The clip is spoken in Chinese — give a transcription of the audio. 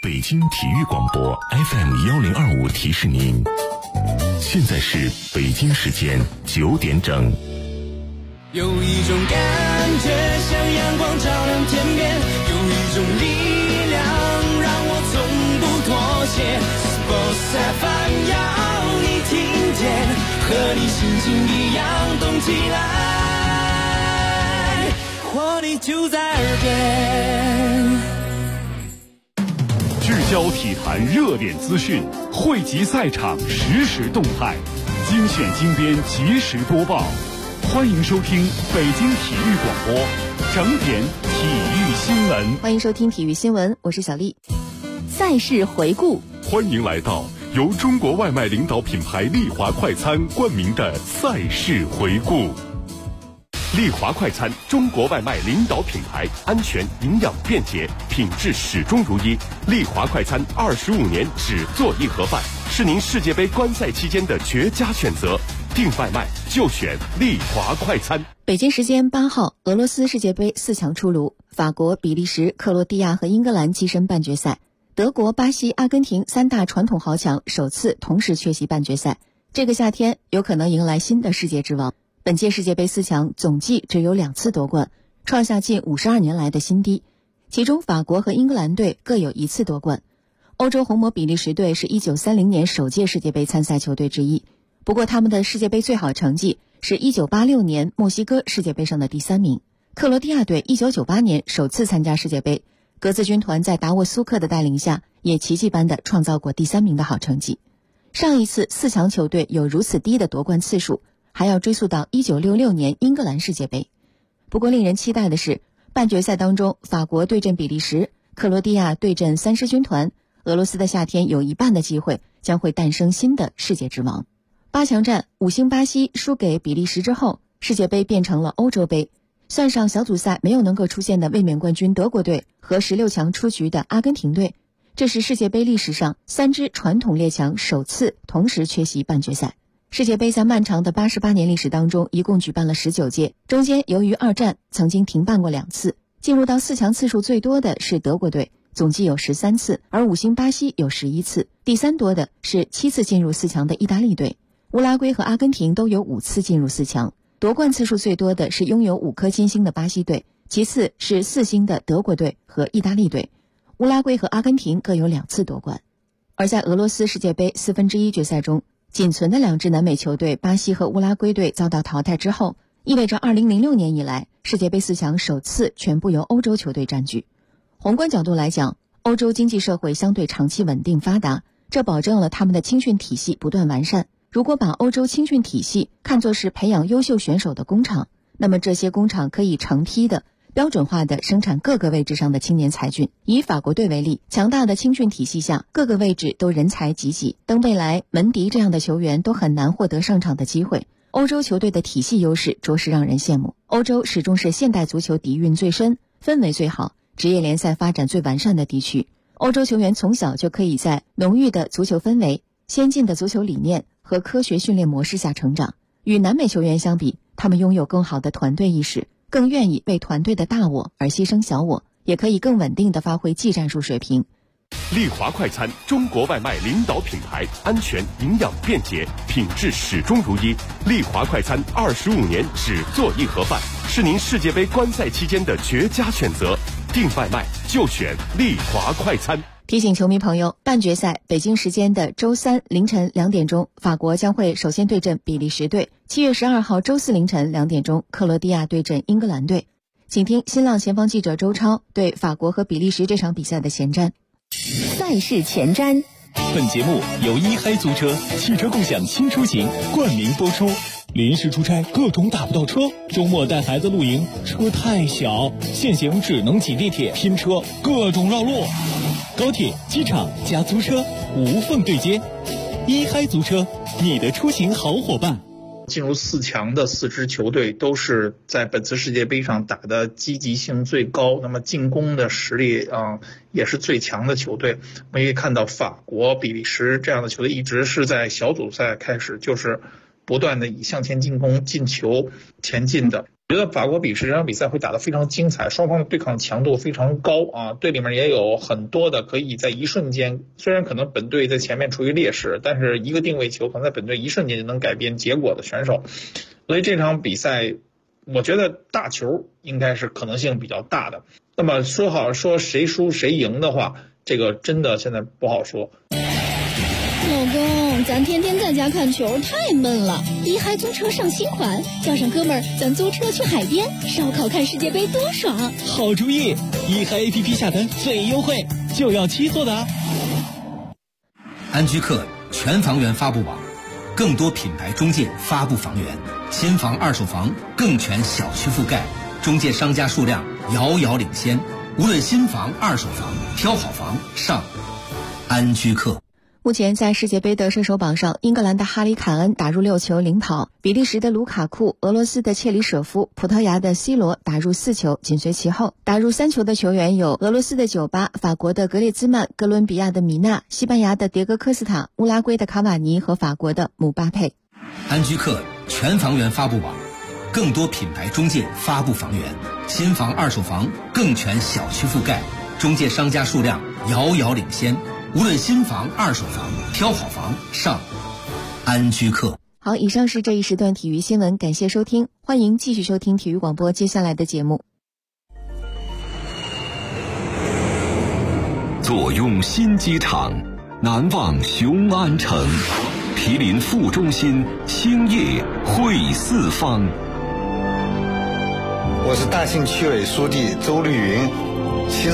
北京体育广播 FM1025提示您，现在是北京时间9点整。 有一种感觉像阳光照亮天边，有一种力量让我从不妥协。Sports FM 要你听见，和你心情一样动起来，活力就在耳边。 聚焦体坛热点资讯，汇集赛场实时动态，精选精编及时播报。欢迎收听北京体育广播整点体育新闻。 欢迎收听体育新闻，我是小丽。赛事回顾， 欢迎来到由中国外卖领导品牌丽华快餐冠名的赛事回顾。丽华快餐，中国外卖领导品牌，安全、营养、便捷，品质始终如一。丽华快餐25年只做一盒饭，是您世界杯观赛期间的绝佳选择。订外卖就选丽华快餐。 北京时间8号，俄罗斯世界杯4强出炉，法国、比利时、克罗地亚和英格兰跻身半决赛，德国、巴西、阿根廷3大传统豪强首次同时缺席半决赛。这个夏天有可能迎来新的世界之王。本届世界杯4强总计只有2次夺冠，创下近52年来的新低。其中法国和英格兰队各有1次夺冠。欧洲红魔比利时队是1930年首届世界杯参赛球队之一，不过他们的世界杯最好成绩是1986年墨西哥世界杯上的第3名。克罗地亚队1998年首次参加世界杯，格子军团在达沃苏克的带领下也奇迹般地创造过第3名的好成绩。上一次4强球队有如此低的夺冠次数，还要追溯到1966年英格兰世界杯。不过令人期待的是，半决赛当中法国对阵比利时，克罗地亚对阵三狮军团，俄罗斯的夏天有一半的机会将会诞生新的世界之王。8强战5星巴西输给比利时之后，世界杯变成了欧洲杯，算上小组赛没有能够出现的卫冕冠军德国队和16强出局的阿根廷队，这是世界杯历史上3支传统列强首次同时缺席半决赛。世界杯在漫长的88年历史当中一共举办了19届，中间由于二战曾经停办过2次。进入到4强次数最多的是德国队，总计有13次，而5星巴西有11次。第3多的是7次进入4强的意大利队，乌拉圭和阿根廷都有5次进入4强。夺冠次数最多的是拥有5颗金星的巴西队，其次是4星的德国队和意大利队，乌拉圭和阿根廷各有2次夺冠。而在俄罗斯世界杯1/4决赛中，仅存的2支南美球队巴西和乌拉圭队遭到淘汰之后，意味着2006年以来世界杯4强首次全部由欧洲球队占据。宏观角度来讲，欧洲经济社会相对长期稳定发达，这保证了他们的青训体系不断完善。如果把欧洲青训体系看作是培养优秀选手的工厂，那么这些工厂可以成批的标准化的生产各个位置上的青年才俊。以法国队为例，强大的青训体系下，各个位置都人才济济，登贝莱、门迪这样的球员都很难获得上场的机会。欧洲球队的体系优势着实让人羡慕。欧洲始终是现代足球底蕴最深、氛围最好、职业联赛发展最完善的地区。欧洲球员从小就可以在浓郁的足球氛围、先进的足球理念和科学训练模式下成长。与南美球员相比，他们拥有更好的团队意识，更愿意为团队的大我而牺牲小我，也可以更稳定地发挥技战术水平。 丽华快餐，中国外卖领导品牌，安全、营养、便捷，品质始终如一。丽华快餐25年只做一盒饭，是您世界杯观赛期间的绝佳选择。订外卖就选丽华快餐。 提醒球迷朋友，半决赛北京时间的周3凌晨2点钟，法国将会首先对阵比利时队；7月12号周4凌晨2点钟，克罗地亚对阵英格兰队。请听新浪前方记者周超对法国和比利时这场比赛的前瞻。 赛事前瞻。 本节目由一嗨租车汽车共享新出行冠名播出。临时出差各种打不到车，周末带孩子露营车太小，现行只能挤地铁拼车，各种绕路。高铁、机场加租车无缝对接，一嗨租车，你的出行好伙伴。 进入4强的4支球队都是在本次世界杯上打的积极性最高，那么进攻的实力也是最强的球队。我们可以看到法国、比利时这样的球队一直是在小组赛开始就是不断的以向前进攻、进球前进的。 觉得法国比利时这场比赛会打得非常精彩，双方的对抗强度非常高啊，队里面也有很多的可以在一瞬间，虽然可能本队在前面处于劣势，但是一个定位球可能在本队一瞬间就能改变结果的选手，所以这场比赛我觉得大球应该是可能性比较大的。那么说谁输谁赢的话，这个真的现在不好说。 老公，咱天天在家看球太闷了，一嗨租车上新款，叫上哥们儿，咱租车去海边烧烤看世界杯多爽！ 好主意，一嗨 APP 下单最优惠，就要7座的。 安居客全房源发布网，更多品牌中介发布房源，新房二手房更全小区覆盖，中介商家数量遥遥领先，无论新房二手房，挑好房上安居客。 目前在世界杯的射手榜上，英格兰的哈里凯恩打入6球领跑，比利时的卢卡库、俄罗斯的切里舍夫、葡萄牙的 C 罗打入4球，紧随其后。打入3球的球员有俄罗斯的酒吧、法国的格列兹曼、哥伦比亚的米纳、西班牙的迭戈科斯塔、乌拉圭的卡瓦尼和法国的姆巴佩。 安居客全房源发布网，更多品牌中介发布房源，新房二手房更全小区覆盖，中介商家数量遥遥领先，无论新房二手房，挑好房上安居客。 好，以上是这一时段体育新闻，感谢收听，欢迎继续收听体育广播接下来的节目。 坐拥新机场，难忘雄安城，毗邻副中心，兴业汇四方。 我是大庆区委书记周绿云。